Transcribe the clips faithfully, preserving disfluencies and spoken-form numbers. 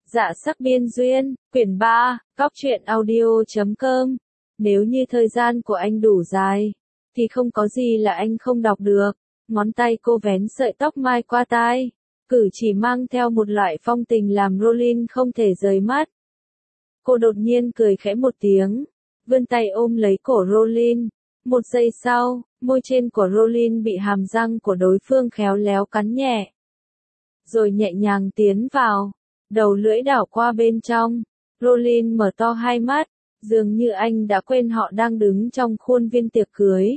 Dạ sắc biên duyên, quyển ba, góc truyện audio chấm com. Nếu như thời gian của anh đủ dài, thì không có gì là anh không đọc được. Ngón tay cô vén sợi tóc mai qua tai, cử chỉ mang theo một loại phong tình làm Rolin không thể rời mắt. Cô đột nhiên cười khẽ một tiếng, vươn tay ôm lấy cổ Rolin. Một giây sau, môi trên của Rolin bị hàm răng của đối phương khéo léo cắn nhẹ, rồi nhẹ nhàng tiến vào. Đầu lưỡi đảo qua bên trong, Rolin mở to hai mắt, dường như anh đã quên họ đang đứng trong khuôn viên tiệc cưới.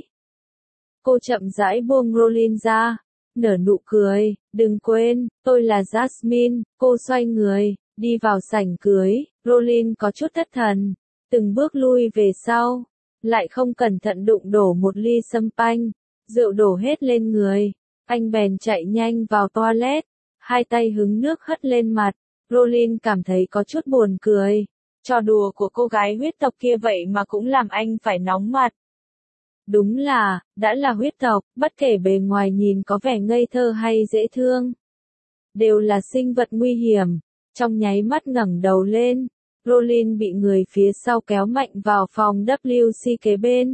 Cô chậm rãi buông Rolin ra, nở nụ cười, đừng quên, tôi là Jasmine. Cô xoay người, đi vào sảnh cưới. Rolin có chút thất thần, từng bước lui về sau, lại không cẩn thận đụng đổ một ly sâm panh, rượu đổ hết lên người. Anh bèn chạy nhanh vào toilet, hai tay hứng nước hất lên mặt. Rolin cảm thấy có chút buồn cười. Trò đùa của cô gái huyết tộc kia vậy mà cũng làm anh phải nóng mặt. Đúng là, đã là huyết tộc, bất kể bề ngoài nhìn có vẻ ngây thơ hay dễ thương, đều là sinh vật nguy hiểm. Trong nháy mắt ngẩng đầu lên, Rolin bị người phía sau kéo mạnh vào phòng W C kế bên.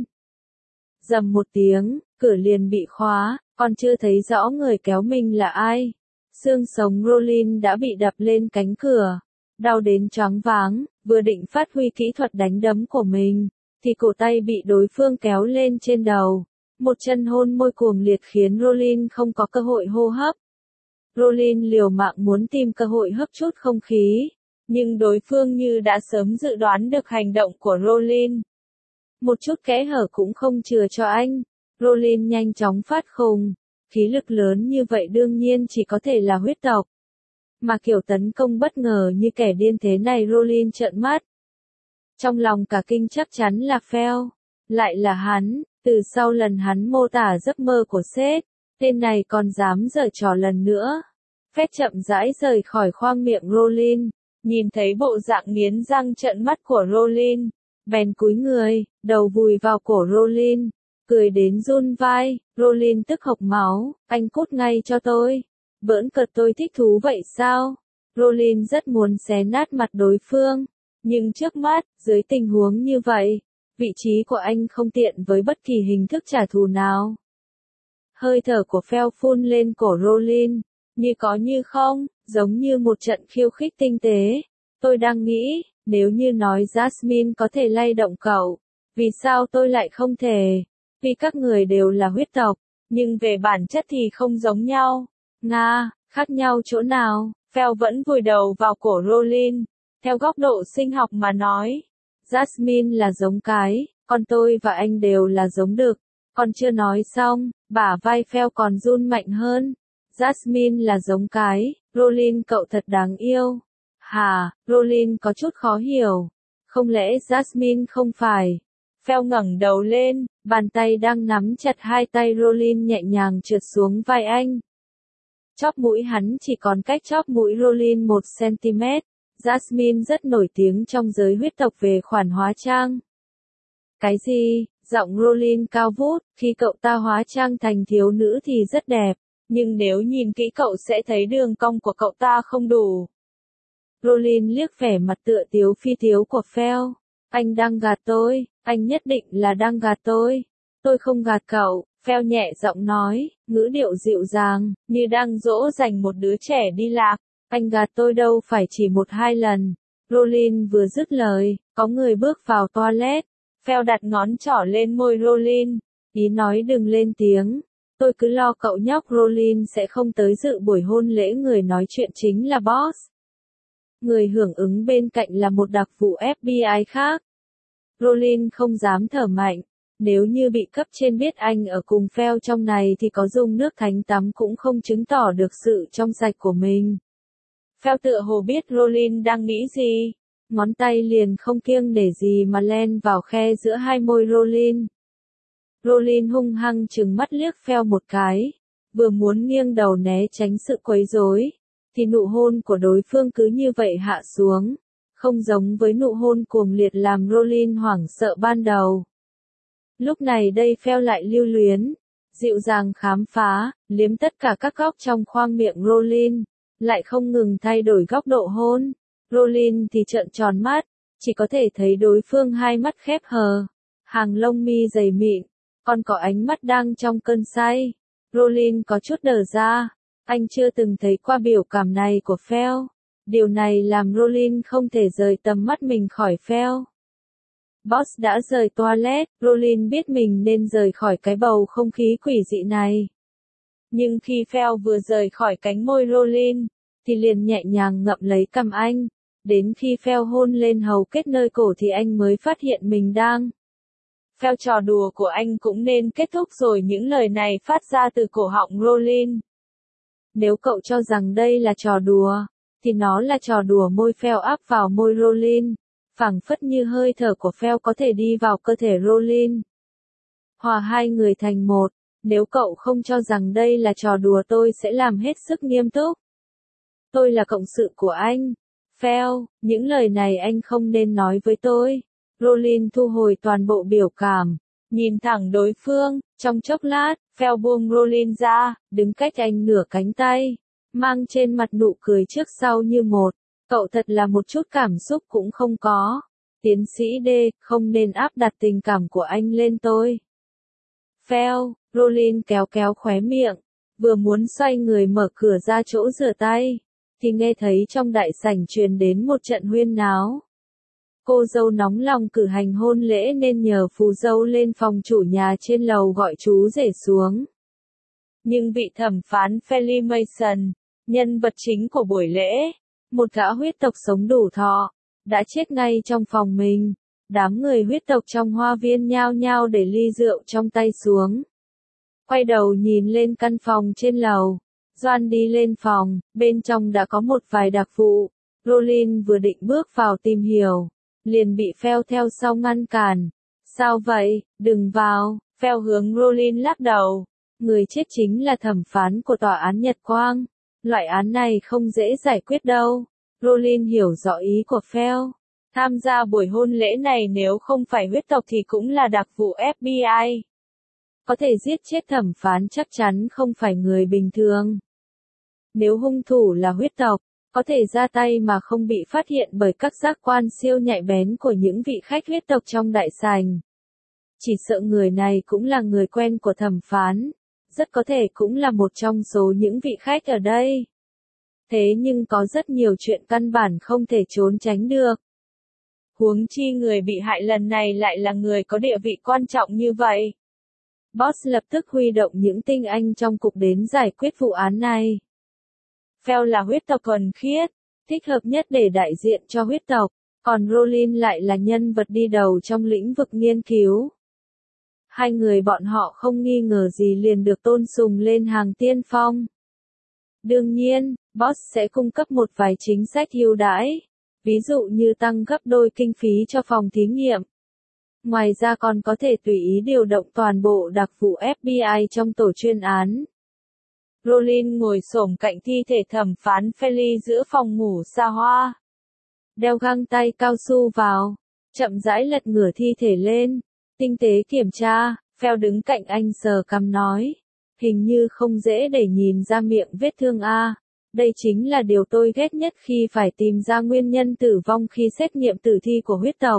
Rầm một tiếng, cửa liền bị khóa, còn chưa thấy rõ người kéo mình là ai. Xương sống Rolin đã bị đập lên cánh cửa, đau đến choáng váng, vừa định phát huy kỹ thuật đánh đấm của mình, thì cổ tay bị đối phương kéo lên trên đầu. Một chân hôn môi cuồng liệt khiến Rolin không có cơ hội hô hấp. Rolin liều mạng muốn tìm cơ hội hấp chút không khí, nhưng đối phương như đã sớm dự đoán được hành động của Rolin. Một chút kẽ hở cũng không chừa cho anh. Rolin nhanh chóng phát khùng. Khí lực lớn như vậy đương nhiên chỉ có thể là huyết tộc. Mà kiểu tấn công bất ngờ như kẻ điên thế này Rolin trợn mắt. Trong lòng cả kinh chắc chắn là Phèo. Lại là hắn, từ sau lần hắn mô tả giấc mơ của sếp, tên này còn dám giở trò lần nữa. Phép chậm rãi rời khỏi khoang miệng Rolin, nhìn thấy bộ dạng nghiến răng trợn mắt của Rolin, bèn cúi người, đầu vùi vào cổ Rolin. Cười đến run vai. Rolin tức hộc máu, anh cút ngay cho tôi. Bỡn cợt tôi thích thú vậy sao? Rolin rất muốn xé nát mặt đối phương, nhưng trước mắt, dưới tình huống như vậy, vị trí của anh không tiện với bất kỳ hình thức trả thù nào. Hơi thở của Phèo phun lên cổ Rolin, như có như không, giống như một trận khiêu khích tinh tế. Tôi đang nghĩ, nếu như nói Jasmine có thể lay động cậu, vì sao tôi lại không thể? Vì các người đều là huyết tộc, nhưng về bản chất thì không giống nhau. Nga, khác nhau chỗ nào? Phèo vẫn vùi đầu vào cổ Rolin. Theo góc độ sinh học mà nói, Jasmine là giống cái, còn tôi và anh đều là giống đực. Còn chưa nói xong, bả vai Phèo còn run mạnh hơn. Jasmine là giống cái, Rolin cậu thật đáng yêu. Hà, Rolin có chút khó hiểu. Không lẽ Jasmine không phải? Phèo ngẩng đầu lên, bàn tay đang nắm chặt hai tay Rolin nhẹ nhàng trượt xuống vai anh. Chóp mũi hắn chỉ còn cách chóp mũi Rolin một xăng-ti-mét. Jasmine rất nổi tiếng trong giới huyết tộc về khoản hóa trang. Cái gì? Giọng Rolin cao vút, khi cậu ta hóa trang thành thiếu nữ thì rất đẹp, nhưng nếu nhìn kỹ cậu sẽ thấy đường cong của cậu ta không đủ. Rolin liếc vẻ mặt tựa tiếu phi tiếu của Phèo. Anh đang gạt tôi, anh nhất định là đang gạt tôi. Tôi không gạt cậu, Phèo nhẹ giọng nói, ngữ điệu dịu dàng, như đang dỗ dành một đứa trẻ đi lạc. Anh gạt tôi đâu phải chỉ một hai lần. Rolin vừa dứt lời, có người bước vào toilet. Phèo đặt ngón trỏ lên môi Rolin, ý nói đừng lên tiếng. Tôi cứ lo cậu nhóc Rolin sẽ không tới dự buổi hôn lễ, người nói chuyện chính là boss. Người hưởng ứng bên cạnh là một đặc vụ ép bê i khác. Rolin không dám thở mạnh. Nếu như bị cấp trên biết anh ở cùng Phèo trong này thì có dùng nước thánh tắm cũng không chứng tỏ được sự trong sạch của mình. Phèo tựa hồ biết Rolin đang nghĩ gì. Ngón tay liền không kiêng nể gì mà len vào khe giữa hai môi Rolin. Rolin hung hăng trừng mắt liếc Phèo một cái. Vừa muốn nghiêng đầu né tránh sự quấy rối, thì nụ hôn của đối phương cứ như vậy hạ xuống. Không giống với nụ hôn cuồng liệt làm Rolin hoảng sợ ban đầu. Lúc này đây Phèo lại lưu luyến, dịu dàng khám phá, liếm tất cả các góc trong khoang miệng Rolin, lại không ngừng thay đổi góc độ hôn. Rollin thì trợn tròn mắt, chỉ có thể thấy đối phương hai mắt khép hờ, hàng lông mi dày mịn, còn có ánh mắt đang trong cơn say. Rollin có chút đờ ra, anh chưa từng thấy qua biểu cảm này của Phil. Điều này làm Rollin không thể rời tầm mắt mình khỏi Phil. Boss đã rời toilet, Rollin biết mình nên rời khỏi cái bầu không khí quỷ dị này. Nhưng khi Phil vừa rời khỏi cánh môi Rollin, thì liền nhẹ nhàng ngậm lấy cằm anh. Đến khi Phil hôn lên hầu kết nơi cổ thì anh mới phát hiện mình đang. Phil, trò đùa của anh cũng nên kết thúc rồi. Những lời này phát ra từ cổ họng Rollin. Nếu cậu cho rằng đây là trò đùa, thì nó là trò đùa. Môi Phil áp vào môi Rollin, phảng phất như hơi thở của Phil có thể đi vào cơ thể Rollin, hòa hai người thành một. Nếu cậu không cho rằng đây là trò đùa tôi sẽ làm hết sức nghiêm túc. Tôi là cộng sự của anh. Phil, những lời này anh không nên nói với tôi. Rollin thu hồi toàn bộ biểu cảm, nhìn thẳng đối phương. Trong chốc lát, Phil buông Rollin ra, đứng cách anh nửa cánh tay, mang trên mặt nụ cười trước sau như một. Cậu thật là một chút cảm xúc cũng không có. Tiến sĩ D, không nên áp đặt tình cảm của anh lên tôi. Phil, Rollin kéo kéo khóe miệng, vừa muốn xoay người mở cửa ra chỗ rửa tay, thì nghe thấy trong đại sảnh truyền đến một trận huyên náo. Cô dâu nóng lòng cử hành hôn lễ nên nhờ phù dâu lên phòng chủ nhà trên lầu gọi chú rể xuống. Nhưng vị thẩm phán Felly Mason, nhân vật chính của buổi lễ, một gã huyết tộc sống đủ thọ, đã chết ngay trong phòng mình. Đám người huyết tộc trong hoa viên nhao nhao để ly rượu trong tay xuống. Quay đầu nhìn lên căn phòng trên lầu. Doan đi lên phòng, bên trong đã có một vài đặc vụ. Rollin vừa định bước vào tìm hiểu, liền bị Phil theo sau ngăn cản. Sao vậy, đừng vào. Phil hướng Rollin lắc đầu. Người chết chính là thẩm phán của tòa án Nhật Quang. Loại án này không dễ giải quyết đâu. Rollin hiểu rõ ý của Phil. Tham gia buổi hôn lễ này nếu không phải huyết tộc thì cũng là đặc vụ ép bê i. Có thể giết chết thẩm phán chắc chắn không phải người bình thường. Nếu hung thủ là huyết tộc, có thể ra tay mà không bị phát hiện bởi các giác quan siêu nhạy bén của những vị khách huyết tộc trong đại sảnh. Chỉ sợ người này cũng là người quen của thẩm phán, rất có thể cũng là một trong số những vị khách ở đây. Thế nhưng có rất nhiều chuyện căn bản không thể trốn tránh được. Huống chi người bị hại lần này lại là người có địa vị quan trọng như vậy. Boss lập tức huy động những tinh anh trong cục đến giải quyết vụ án này. Phil là huyết tộc thuần khiết, thích hợp nhất để đại diện cho huyết tộc, còn Rollin lại là nhân vật đi đầu trong lĩnh vực nghiên cứu. Hai người bọn họ không nghi ngờ gì liền được tôn sùng lên hàng tiên phong. Đương nhiên, Boss sẽ cung cấp một vài chính sách ưu đãi, ví dụ như tăng gấp đôi kinh phí cho phòng thí nghiệm. Ngoài ra còn có thể tùy ý điều động toàn bộ đặc vụ ép bê i trong tổ chuyên án. Rollin ngồi xổm cạnh thi thể thẩm phán Felly giữa phòng ngủ xa hoa. Đeo găng tay cao su vào, chậm rãi lật ngửa thi thể lên, tinh tế kiểm tra. Phil đứng cạnh anh sờ cằm nói, hình như không dễ để nhìn ra miệng vết thương a. Đây chính là điều tôi ghét nhất khi phải tìm ra nguyên nhân tử vong khi xét nghiệm tử thi của huyết tộc.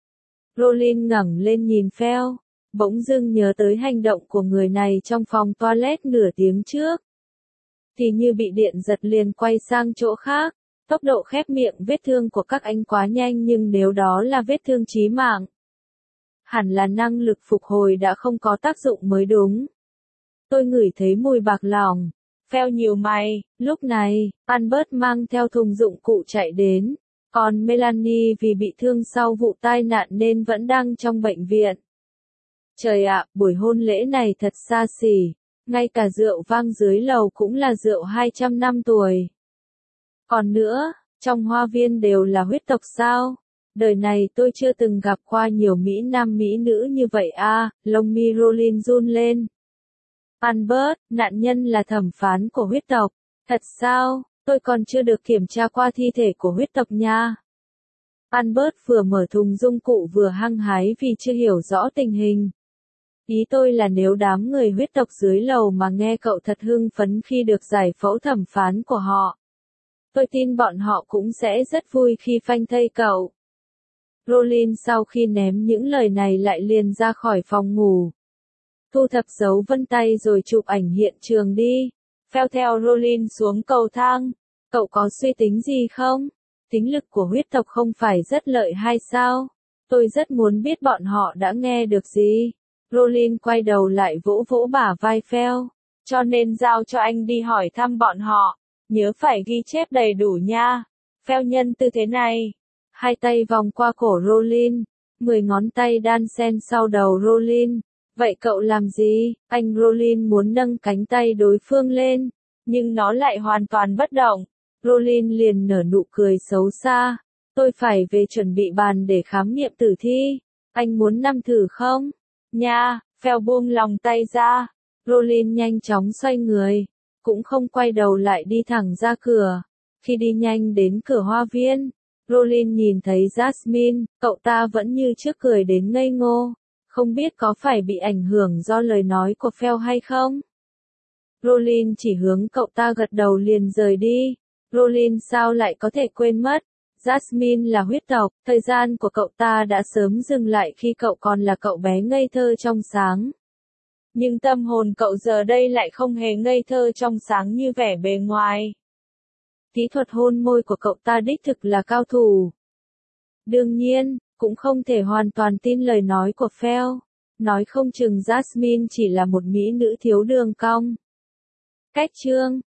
Rollin ngẩng lên nhìn Phil, bỗng dưng nhớ tới hành động của người này trong phòng toilet nửa tiếng trước. Thì như bị điện giật liền quay sang chỗ khác. Tốc độ khép miệng vết thương của các anh quá nhanh, nhưng nếu đó là vết thương chí mạng, hẳn là năng lực phục hồi đã không có tác dụng mới đúng. Tôi ngửi thấy mùi bạc lòng. Phil nhíu mày. Lúc này, Albert mang theo thùng dụng cụ chạy đến. Còn Melanie vì bị thương sau vụ tai nạn nên vẫn đang trong bệnh viện. Trời ạ, buổi hôn lễ này thật xa xỉ. Ngay cả rượu vang dưới lầu cũng là rượu hai trăm năm tuổi. Còn nữa, trong hoa viên đều là huyết tộc sao? Đời này tôi chưa từng gặp qua nhiều Mỹ Nam Mỹ nữ như vậy a. À, lông mi Rollin run lên. Albert, nạn nhân là thẩm phán của huyết tộc. Thật sao? Tôi còn chưa được kiểm tra qua thi thể của huyết tộc nha. Albert vừa mở thùng dụng cụ vừa hăng hái vì chưa hiểu rõ tình hình. Ý tôi là nếu đám người huyết tộc dưới lầu mà nghe cậu thật hưng phấn khi được giải phẫu thẩm phán của họ. Tôi tin bọn họ cũng sẽ rất vui khi phanh thây cậu. Rollin sau khi ném những lời này lại liền ra khỏi phòng ngủ. Thu thập dấu vân tay rồi chụp ảnh hiện trường đi. Phèo theo Rollin xuống cầu thang. Cậu có suy tính gì không? Tính lực của huyết tộc không phải rất lợi hay sao? Tôi rất muốn biết bọn họ đã nghe được gì. Rollin quay đầu lại vỗ vỗ bả vai Phèo. Cho nên giao cho anh đi hỏi thăm bọn họ. Nhớ phải ghi chép đầy đủ nha. Phèo nhân tư thế này. Hai tay vòng qua cổ Rollin. Mười ngón tay đan xen sau đầu Rollin. Vậy cậu làm gì? Anh Rollin muốn nâng cánh tay đối phương lên. Nhưng nó lại hoàn toàn bất động. Rollin liền nở nụ cười xấu xa. Tôi phải về chuẩn bị bàn để khám nghiệm tử thi. Anh muốn nằm thử không? Nha, Phèo buông lòng tay ra. Rollin nhanh chóng xoay người. Cũng không quay đầu lại đi thẳng ra cửa. Khi đi nhanh đến cửa hoa viên, Rollin nhìn thấy Jasmine, cậu ta vẫn như trước cười đến ngây ngô. Không biết có phải bị ảnh hưởng do lời nói của Phèo hay không? Rollin chỉ hướng cậu ta gật đầu liền rời đi. Rollin sao lại có thể quên mất? Jasmine là huyết tộc, thời gian của cậu ta đã sớm dừng lại khi cậu còn là cậu bé ngây thơ trong sáng. Nhưng tâm hồn cậu giờ đây lại không hề ngây thơ trong sáng như vẻ bề ngoài. Kỹ thuật hôn môi của cậu ta đích thực là cao thủ. Đương nhiên, cũng không thể hoàn toàn tin lời nói của Phèo. Nói không chừng Jasmine chỉ là một mỹ nữ thiếu đường cong. Cách chương